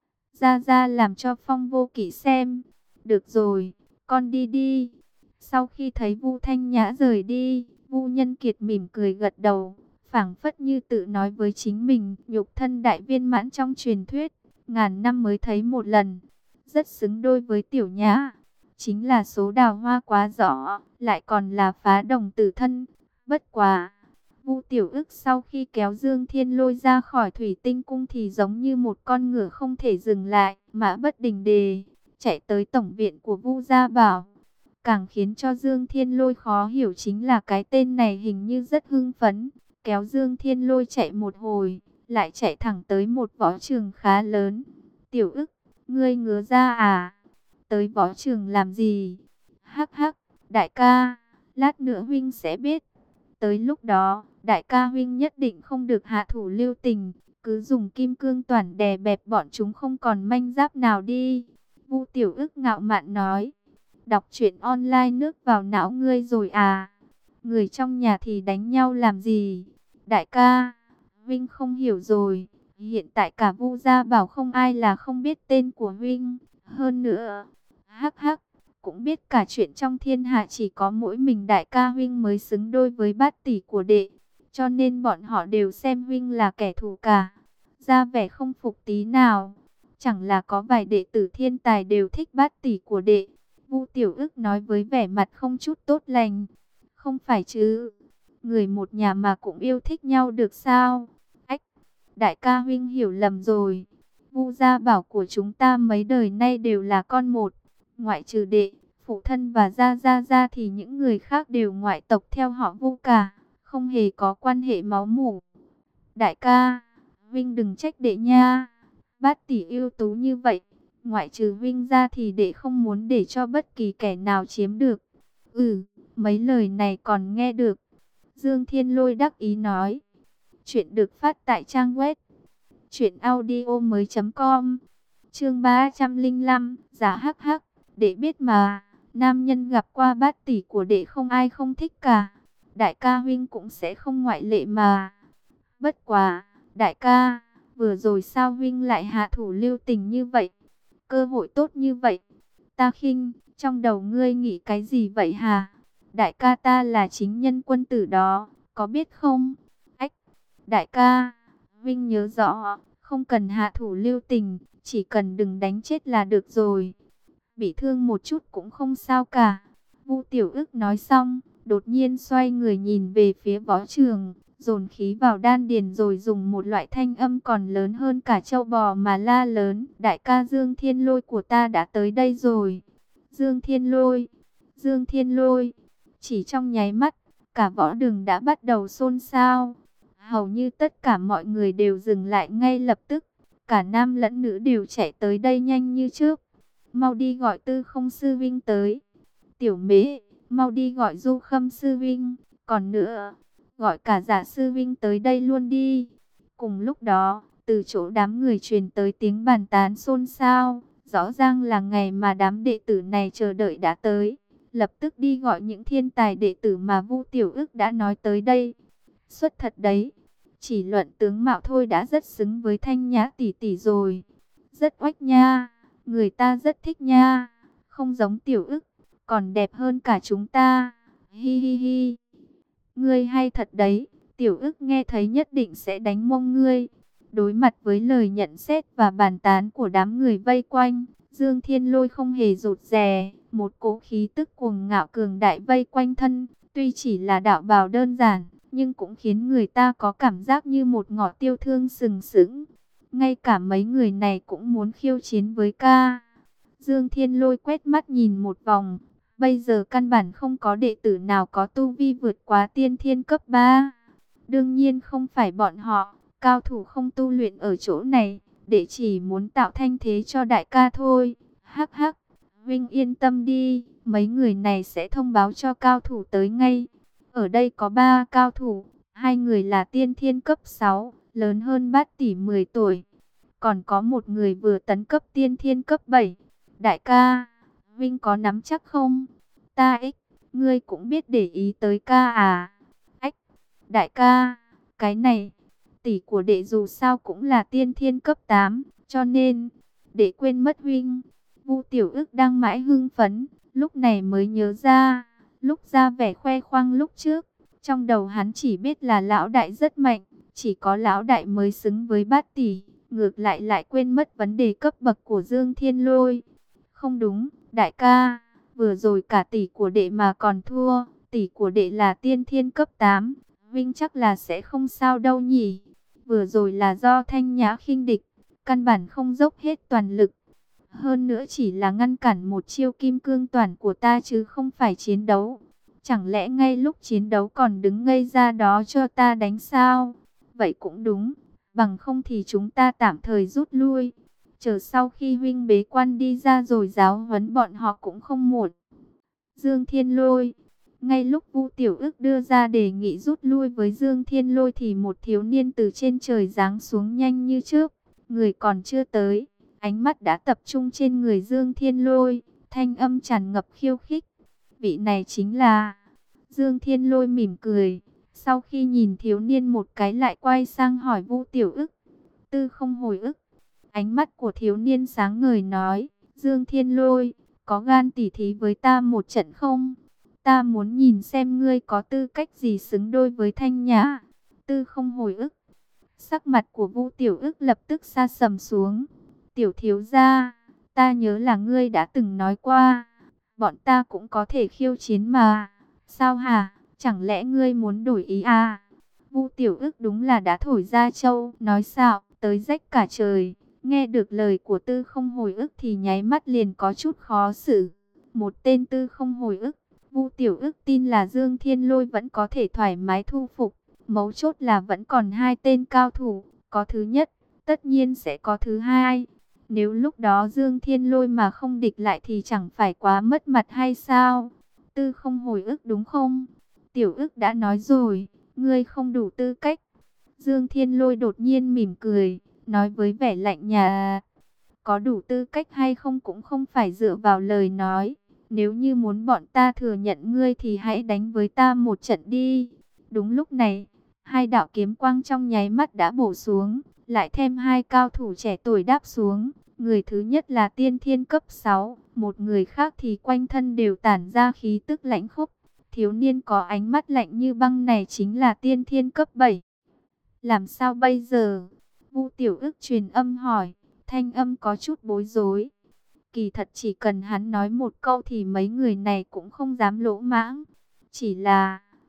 Gia Gia làm cho Phong Vô Kỵ xem. Được rồi, con đi đi. Sau khi thấy Vu Thanh Nhã rời đi, Vu Nhân Kiệt mỉm cười gật đầu, phảng phất như tự nói với chính mình, nhục thân đại viên mãn trong truyền thuyết, ngàn năm mới thấy một lần, rất xứng đôi với Tiểu Nhã. Chính là số đào hoa quá rõ, lại còn là phá đồng tử thân. Bất quá, Vu Tiểu Ức sau khi kéo Dương Thiên Lôi ra khỏi Thủy Tinh Cung thì giống như một con ngựa không thể dừng lại, mã bất đình đề, chạy tới tổng viện của Vu Gia Bảo. Càng khiến cho Dương Thiên Lôi khó hiểu chính là cái tên này hình như rất hưng phấn, kéo Dương Thiên Lôi chạy một hồi, lại chạy thẳng tới một võ trường khá lớn. Tiểu Ức, ngươi ngứa ra à? Tới võ trường làm gì? Hắc hắc, đại ca, lát nữa huynh sẽ biết. Tới lúc đó, đại ca huynh nhất định không được hạ thủ lưu tình, cứ dùng kim cương toàn đè bẹp bọn chúng không còn manh giáp nào đi. Vu Tiểu Ức ngạo mạn nói. Đọc truyện online nước vào não ngươi rồi à? Người trong nhà thì đánh nhau làm gì? Đại ca, huynh không hiểu rồi. Hiện tại cả Vu Gia Bảo không ai là không biết tên của huynh. Hơn nữa, hắc hắc, cũng biết cả chuyện trong thiên hạ chỉ có mỗi mình đại ca huynh mới xứng đôi với bát tỷ của đệ. Cho nên bọn họ đều xem huynh là kẻ thù cả. Ra vẻ không phục tí nào. Chẳng là có vài đệ tử thiên tài đều thích bát tỷ của đệ. Vu Tiểu Ức nói với vẻ mặt không chút tốt lành. Không phải chứ, người một nhà mà cũng yêu thích nhau được sao? Ách, đại ca huynh hiểu lầm rồi. Vu Gia Bảo của chúng ta mấy đời nay đều là con một. Ngoại trừ đệ, phụ thân và Gia Gia Gia thì những người khác đều ngoại tộc theo họ Vu cả. Không hề có quan hệ máu mủ. Đại ca, huynh đừng trách đệ nha. Bát tỷ ưu tú như vậy, ngoại trừ huynh ra thì đệ không muốn để cho bất kỳ kẻ nào chiếm được. Ừ, mấy lời này còn nghe được. Dương Thiên Lôi đắc ý nói. Chuyện được phát tại trang web truyện audio mới chấm com. Chương ba trăm linh lăm, giả hắc hắc, đệ biết mà, nam nhân gặp qua bát tỷ của đệ không ai không thích cả. Đại ca huynh cũng sẽ không ngoại lệ mà. Bất quá, đại ca, vừa rồi sao huynh lại hạ thủ lưu tình như vậy? Cơ hội tốt như vậy, ta khinh, trong đầu ngươi nghĩ cái gì vậy hả? Đại ca ta là chính nhân quân tử đó, có biết không? Ách, đại ca, huynh nhớ rõ, không cần hạ thủ lưu tình, chỉ cần đừng đánh chết là được rồi. Bị thương một chút cũng không sao cả. Vu Tiểu Ức nói xong, đột nhiên xoay người nhìn về phía võ trường, dồn khí vào đan điền rồi dùng một loại thanh âm còn lớn hơn cả trâu bò mà la lớn: đại ca Dương Thiên Lôi của ta đã tới đây rồi. Dương Thiên Lôi, Dương Thiên Lôi. Chỉ trong nháy mắt, cả võ đường đã bắt đầu xôn xao. Hầu như tất cả mọi người đều dừng lại ngay lập tức. Cả nam lẫn nữ đều chạy tới đây nhanh như trước. Mau đi gọi Tư Không sư vinh tới. Tiểu Mễ, mau đi gọi Du Khâm sư vinh. Còn nữa, gọi cả Giả sư vinh tới đây luôn đi. Cùng lúc đó, từ chỗ đám người truyền tới tiếng bàn tán xôn xao. Rõ ràng là ngày mà đám đệ tử này chờ đợi đã tới. Lập tức đi gọi những thiên tài đệ tử mà Vu Tiểu Ức đã nói tới đây. Xuất thật đấy, chỉ luận tướng mạo thôi đã rất xứng với Thanh Nhã tỷ tỷ rồi. Rất oách nha, người ta rất thích nha. Không giống Tiểu Ức, còn đẹp hơn cả chúng ta. Hi hi hi. Ngươi hay thật đấy, Tiểu Ức nghe thấy nhất định sẽ đánh mông ngươi. Đối mặt với lời nhận xét và bàn tán của đám người vây quanh, Dương Thiên Lôi không hề rụt rè, một cỗ khí tức cuồng ngạo cường đại vây quanh thân, tuy chỉ là đạo bào đơn giản, nhưng cũng khiến người ta có cảm giác như một ngọn tiêu thương sừng sững. Ngay cả mấy người này cũng muốn khiêu chiến với ca. Dương Thiên Lôi quét mắt nhìn một vòng, bây giờ căn bản không có đệ tử nào có tu vi vượt quá tiên thiên cấp ba. Đương nhiên không phải bọn họ, cao thủ không tu luyện ở chỗ này, để chỉ muốn tạo thanh thế cho đại ca thôi. Hắc hắc, Vinh yên tâm đi, mấy người này sẽ thông báo cho cao thủ tới ngay. Ở đây có ba cao thủ, hai người là tiên thiên cấp sáu, lớn hơn Bát tỷ mười tuổi. Còn có một người vừa tấn cấp tiên thiên cấp bảy. Đại ca, Vinh có nắm chắc không? Ta ích, ngươi cũng biết để ý tới ca à? Ách, đại ca, cái này, tỷ của đệ dù sao cũng là tiên thiên cấp tám, cho nên, đệ quên mất Vinh. Vu Tiểu Ức đang mãi hưng phấn, lúc này mới nhớ ra, lúc ra vẻ khoe khoang lúc trước, trong đầu hắn chỉ biết là lão đại rất mạnh, chỉ có lão đại mới xứng với Bát tỷ, ngược lại lại quên mất vấn đề cấp bậc của Dương Thiên Lôi. Không đúng, đại ca, vừa rồi cả tỷ của đệ mà còn thua, tỷ của đệ là tiên thiên cấp tám, Vinh chắc là sẽ không sao đâu nhỉ. Vừa rồi là do Thanh Nhã khinh địch, căn bản không dốc hết toàn lực. Hơn nữa chỉ là ngăn cản một chiêu kim cương toàn của ta chứ không phải chiến đấu. Chẳng lẽ ngay lúc chiến đấu còn đứng ngây ra đó cho ta đánh sao? Vậy cũng đúng, bằng không thì chúng ta tạm thời rút lui. Chờ sau khi huynh bế quan đi ra rồi giáo huấn bọn họ cũng không muộn. Dương Thiên Lôi. Ngay lúc Vu Tiểu Ức đưa ra đề nghị rút lui với Dương Thiên Lôi thì một thiếu niên từ trên trời giáng xuống nhanh như trước. Người còn chưa tới, ánh mắt đã tập trung trên người Dương Thiên Lôi, thanh âm tràn ngập khiêu khích. Vị này chính là... Dương Thiên Lôi mỉm cười, sau khi nhìn thiếu niên một cái lại quay sang hỏi Vu Tiểu Ức. Tư Không hồi ức. Ánh mắt của thiếu niên sáng ngời nói, Dương Thiên Lôi, có gan tỉ thí với ta một trận không? Ta muốn nhìn xem ngươi có tư cách gì xứng đôi với Thanh Nhã. Tư Không hồi ức. Sắc mặt của Vu Tiểu Ức lập tức sa sầm xuống. Tiểu thiếu gia, ta nhớ là ngươi đã từng nói qua, bọn ta cũng có thể khiêu chiến mà. Sao hả? Chẳng lẽ ngươi muốn đổi ý à? Vu Tiểu Ức đúng là đã thổi ra châu, nói xạo, tới rách cả trời. Nghe được lời của Tư Không hồi ức thì nháy mắt liền có chút khó xử. Một tên Tư Không hồi ức, Vu Tiểu Ức tin là Dương Thiên Lôi vẫn có thể thoải mái thu phục. Mấu chốt là vẫn còn hai tên cao thủ, có thứ nhất, tất nhiên sẽ có thứ hai. Nếu lúc đó Dương Thiên Lôi mà không địch lại thì chẳng phải quá mất mặt hay sao? Tư Không hồi ức đúng không? Tiểu Ức đã nói rồi, ngươi không đủ tư cách. Dương Thiên Lôi đột nhiên mỉm cười, nói với vẻ lạnh nhạt. Có đủ tư cách hay không cũng không phải dựa vào lời nói. Nếu như muốn bọn ta thừa nhận ngươi thì hãy đánh với ta một trận đi. Đúng lúc này, hai đạo kiếm quang trong nháy mắt đã bổ xuống, lại thêm hai cao thủ trẻ tuổi đáp xuống. Người thứ nhất là tiên thiên cấp sáu, một người khác thì quanh thân đều tản ra khí tức lãnh khốc. Thiếu niên có ánh mắt lạnh như băng này chính là tiên thiên cấp bảy. Làm sao bây giờ? Vu Tiểu Ức truyền âm hỏi, thanh âm có chút bối rối. Kỳ thật chỉ cần hắn nói một câu thì mấy người này cũng không dám lỗ mãng. Chỉ là,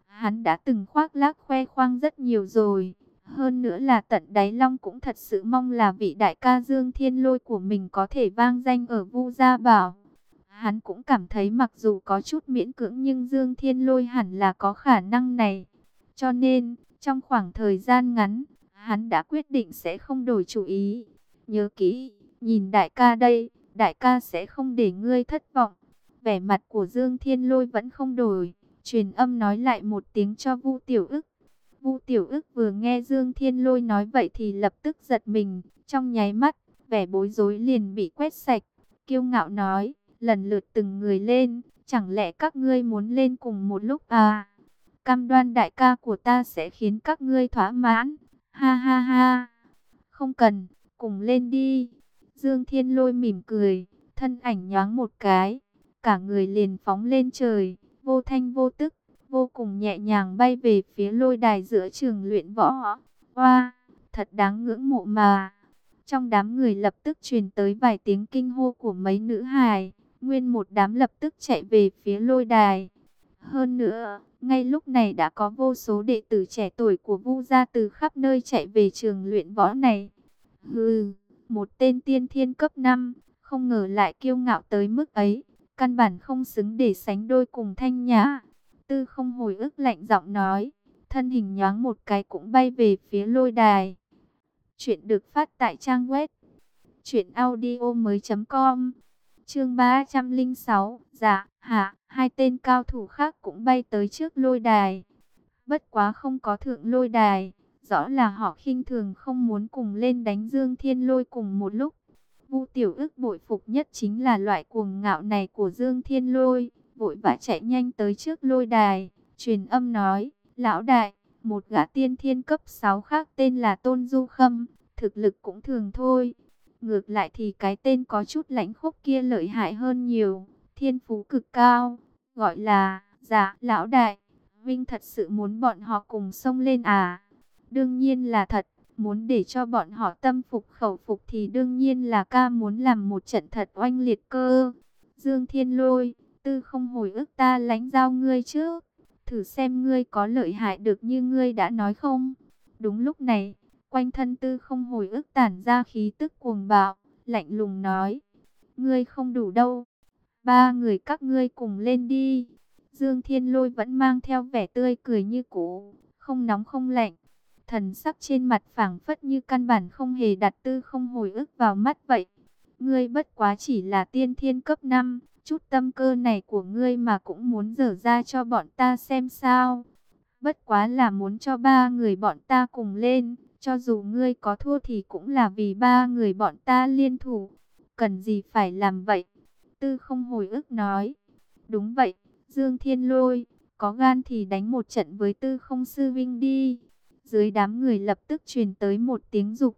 Hắn đã từng khoác lác khoe khoang rất nhiều rồi. Hơn nữa là tận đáy lòng cũng thật sự mong là vị đại ca Dương Thiên Lôi của mình có thể vang danh ở Vu Gia Bảo. Hắn cũng cảm thấy mặc dù có chút miễn cưỡng nhưng Dương Thiên Lôi hẳn là có khả năng này. Cho nên, trong khoảng thời gian ngắn, hắn đã quyết định sẽ không đổi chủ ý. Nhớ kỹ, nhìn đại ca đây, đại ca sẽ không để ngươi thất vọng. Vẻ mặt của Dương Thiên Lôi vẫn không đổi, truyền âm nói lại một tiếng cho Vu Tiểu Ức. Vu Tiểu Ức vừa nghe Dương Thiên Lôi nói vậy thì lập tức giật mình, trong nháy mắt, vẻ bối rối liền bị quét sạch, kiêu ngạo nói, lần lượt từng người lên, chẳng lẽ các ngươi muốn lên cùng một lúc à? Cam đoan đại ca của ta sẽ khiến các ngươi thỏa mãn, ha ha ha, không cần, cùng lên đi. Dương Thiên Lôi mỉm cười, thân ảnh nhoáng một cái, cả người liền phóng lên trời, vô thanh vô tức, vô cùng nhẹ nhàng bay về phía lôi đài giữa trường luyện võ. Oa, thật đáng ngưỡng mộ mà. Trong đám người lập tức truyền tới vài tiếng kinh hô của mấy nữ hài, nguyên một đám lập tức chạy về phía lôi đài. Hơn nữa, ngay lúc này đã có vô số đệ tử trẻ tuổi của Vu gia từ khắp nơi chạy về trường luyện võ này. Hừ, một tên tiên thiên cấp năm, không ngờ lại kiêu ngạo tới mức ấy, căn bản không xứng để sánh đôi cùng Thanh Nhã. Tư Không hồi ức lạnh giọng nói, thân hình nhoáng một cái cũng bay về phía lôi đài. Chuyện được phát tại trang web truyện audio mới chấm com. Chương ba trăm lẻ sáu, dạ, hạ, hai tên cao thủ khác cũng bay tới trước lôi đài. Bất quá không có thượng lôi đài, rõ là họ khinh thường không muốn cùng lên đánh Dương Thiên Lôi cùng một lúc. Vu Tiểu Ức bội phục nhất chính là loại cuồng ngạo này của Dương Thiên Lôi, vội vã chạy nhanh tới trước lôi đài, truyền âm nói, lão đại, một gã tiên thiên cấp sáu khác tên là Tôn Du Khâm, thực lực cũng thường thôi. Ngược lại thì cái tên có chút lãnh khốc kia lợi hại hơn nhiều, thiên phú cực cao, gọi là, dạ, lão đại, Vinh thật sự muốn bọn họ cùng xông lên à? Đương nhiên là thật, muốn để cho bọn họ tâm phục khẩu phục thì đương nhiên là ca muốn làm một trận thật oanh liệt cơ. Dương Thiên Lôi, Tư Không hồi ức ta lãnh giao ngươi chứ, thử xem ngươi có lợi hại được như ngươi đã nói không? Đúng lúc này, quanh thân Tư Không hồi ức tản ra khí tức cuồng bạo, lạnh lùng nói, ngươi không đủ đâu, ba người các ngươi cùng lên đi. Dương Thiên Lôi vẫn mang theo vẻ tươi cười như cũ, không nóng không lạnh, thần sắc trên mặt phảng phất như căn bản không hề đặt Tư Không hồi ức vào mắt vậy. Ngươi bất quá chỉ là tiên thiên cấp năm, chút tâm cơ này của ngươi mà cũng muốn dở ra cho bọn ta xem sao? Bất quá là muốn cho ba người bọn ta cùng lên, cho dù ngươi có thua thì cũng là vì ba người bọn ta liên thủ, cần gì phải làm vậy? Tư Không hồi ức nói, đúng vậy, Dương Thiên Lôi, có gan thì đánh một trận với Tư Không sư vinh đi. Dưới đám người lập tức truyền tới một tiếng dục.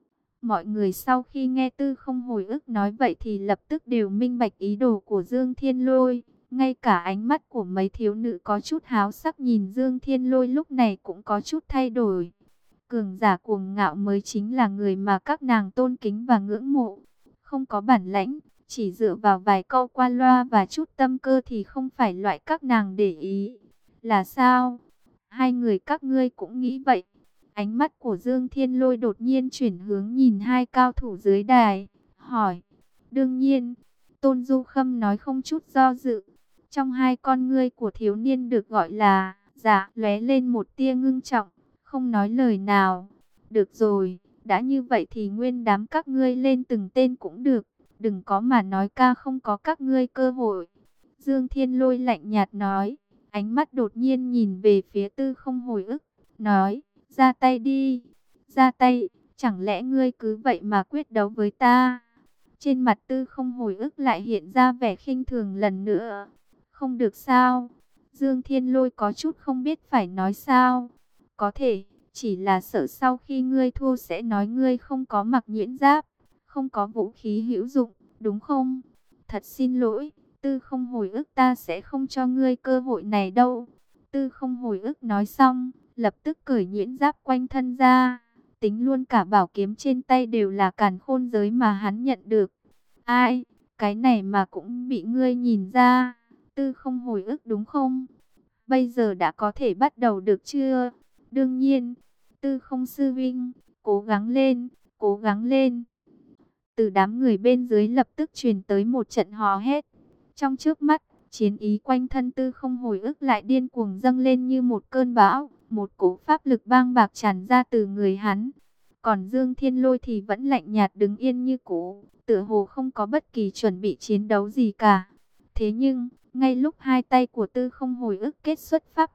Mọi người sau khi nghe Tư Không hồi ức nói vậy thì lập tức đều minh bạch ý đồ của Dương Thiên Lôi. Ngay cả ánh mắt của mấy thiếu nữ có chút háo sắc nhìn Dương Thiên Lôi lúc này cũng có chút thay đổi. Cường giả cuồng ngạo mới chính là người mà các nàng tôn kính và ngưỡng mộ. Không có bản lãnh, chỉ dựa vào vài câu qua loa và chút tâm cơ thì không phải loại các nàng để ý. Là sao? Hai người các ngươi cũng nghĩ vậy. Ánh mắt của Dương Thiên Lôi đột nhiên chuyển hướng nhìn hai cao thủ dưới đài, hỏi. Đương nhiên, Tôn Du Khâm nói không chút do dự. Trong hai con ngươi của thiếu niên được gọi là, dạ, lóe lên một tia ngưng trọng, không nói lời nào. Được rồi, đã như vậy thì nguyên đám các ngươi lên từng tên cũng được, đừng có mà nói ca không có các ngươi cơ hội. Dương Thiên Lôi lạnh nhạt nói, ánh mắt đột nhiên nhìn về phía Tư Không hồi ức, nói, ra tay đi, ra tay, chẳng lẽ ngươi cứ vậy mà quyết đấu với ta? Trên mặt Tư Không hồi ức lại hiện ra vẻ khinh thường lần nữa. Không được sao? Dương Thiên Lôi có chút không biết phải nói sao. Có thể, chỉ là sợ sau khi ngươi thua sẽ nói ngươi không có mặc nhuyễn giáp, không có vũ khí hữu dụng, đúng không? Thật xin lỗi, Tư Không hồi ức ta sẽ không cho ngươi cơ hội này đâu. Tư Không hồi ức nói xong, lập tức cởi nhuyễn giáp quanh thân ra. Tính luôn cả bảo kiếm trên tay đều là càn khôn giới mà hắn nhận được. Ai, cái này mà cũng bị ngươi nhìn ra. Tư Không hồi ức đúng không? bây giờ đã có thể bắt đầu được chưa? Đương nhiên, Tư Không sư vinh, cố gắng lên, cố gắng lên. Từ đám người bên dưới lập tức truyền tới một trận hò hét. Trong trước mắt, chiến ý quanh thân Tư Không hồi ức lại điên cuồng dâng lên như một cơn bão, một cỗ pháp lực bang bạc tràn ra từ người hắn. Còn Dương Thiên Lôi thì vẫn lạnh nhạt đứng yên như cũ, tựa hồ không có bất kỳ chuẩn bị chiến đấu gì cả. Thế nhưng, ngay lúc hai tay của Tư Không hồi ức kết xuất pháp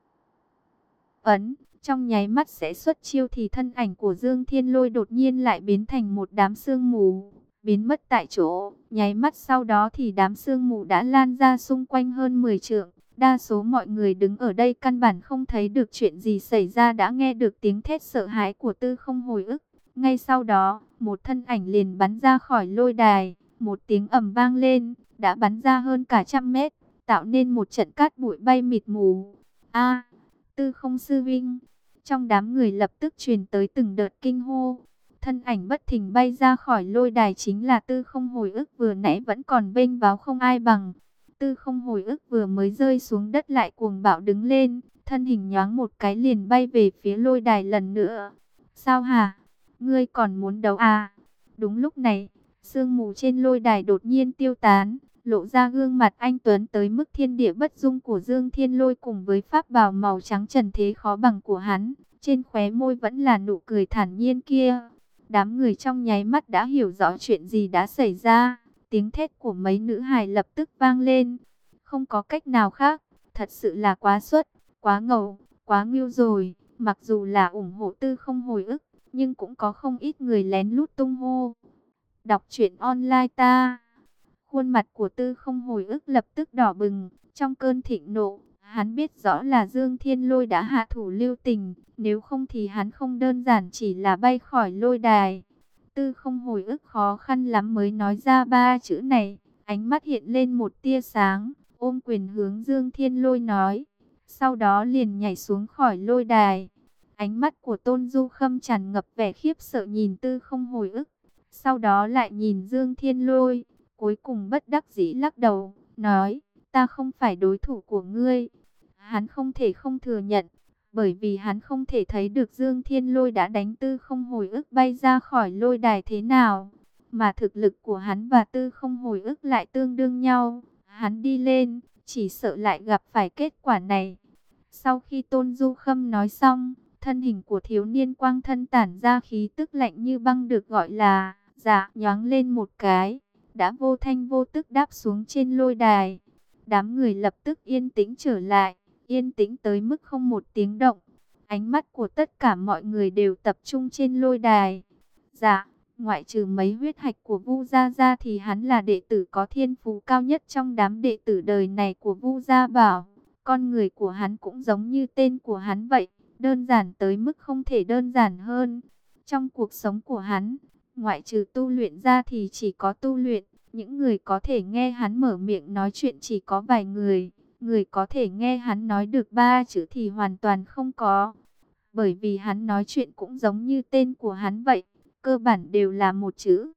ấn, trong nháy mắt sẽ xuất chiêu thì thân ảnh của Dương Thiên Lôi đột nhiên lại biến thành một đám sương mù, biến mất tại chỗ. Nháy mắt sau đó thì đám sương mù đã lan ra xung quanh hơn mười trượng. Đa số mọi người đứng ở đây căn bản không thấy được chuyện gì xảy ra, đã nghe được tiếng thét sợ hãi của Tư Không hồi ức. Ngay sau đó, một thân ảnh liền bắn ra khỏi lôi đài, một tiếng ầm vang lên, đã bắn ra hơn cả trăm mét, tạo nên một trận cát bụi bay mịt mù. A, Tư Không sư vinh! Trong đám người lập tức truyền tới từng đợt kinh hô. Thân ảnh bất thình bay ra khỏi lôi đài chính là Tư Không hồi ức vừa nãy vẫn còn bênh váo không ai bằng. Tư Không hồi ức vừa mới rơi xuống đất lại cuồng bạo đứng lên, thân hình nhoáng một cái liền bay về phía lôi đài lần nữa. Sao hả? Ngươi còn muốn đấu à? Đúng lúc này, sương mù trên lôi đài đột nhiên tiêu tán, lộ ra gương mặt anh tuấn tới mức thiên địa bất dung của Dương Thiên Lôi cùng với pháp bào màu trắng trần thế khó bằng của hắn. Trên khóe môi vẫn là nụ cười thản nhiên kia. Đám người trong nháy mắt đã hiểu rõ chuyện gì đã xảy ra. Tiếng thét của mấy nữ hài lập tức vang lên. Không có cách nào khác, thật sự là quá xuất, quá ngầu, quá ngưu rồi. Mặc dù là ủng hộ Tư Không hồi ức, nhưng cũng có không ít người lén lút tung hô. Đọc truyện online ta. Khuôn mặt của Tư Không hồi ức lập tức đỏ bừng, trong cơn thịnh nộ, hắn biết rõ là Dương Thiên Lôi đã hạ thủ lưu tình, nếu không thì hắn không đơn giản chỉ là bay khỏi lôi đài. Tư Không hồi ức khó khăn lắm mới nói ra ba chữ này, ánh mắt hiện lên một tia sáng, ôm quyền hướng Dương Thiên Lôi nói, sau đó liền nhảy xuống khỏi lôi đài. Ánh mắt của Tôn Du Khâm tràn ngập vẻ khiếp sợ nhìn Tư Không hồi ức, sau đó lại nhìn Dương Thiên Lôi, cuối cùng bất đắc dĩ lắc đầu, nói, ta không phải đối thủ của ngươi. Hắn không thể không thừa nhận, bởi vì hắn không thể thấy được Dương Thiên Lôi đã đánh Tư Không hồi ức bay ra khỏi lôi đài thế nào, mà thực lực của hắn và Tư Không hồi ức lại tương đương nhau. Hắn đi lên, chỉ sợ lại gặp phải kết quả này. Sau khi Tôn Du Khâm nói xong, thân hình của thiếu niên quang thân tản ra khí tức lạnh như băng được gọi là dạ, nhoáng lên một cái, đã vô thanh vô tức đáp xuống trên lôi đài. Đám người lập tức yên tĩnh trở lại, yên tĩnh tới mức không một tiếng động. Ánh mắt của tất cả mọi người đều tập trung trên lôi đài. Dạ, ngoại trừ mấy huyết hạch của Vu Gia Gia thì hắn là đệ tử có thiên phú cao nhất trong đám đệ tử đời này của Vu Gia Bảo. Con người của hắn cũng giống như tên của hắn vậy, đơn giản tới mức không thể đơn giản hơn. Trong cuộc sống của hắn, ngoại trừ tu luyện ra thì chỉ có tu luyện. Những người có thể nghe hắn mở miệng nói chuyện chỉ có vài người. Người có thể nghe hắn nói được ba chữ thì hoàn toàn không có. Bởi vì hắn nói chuyện cũng giống như tên của hắn vậy, cơ bản đều là một chữ.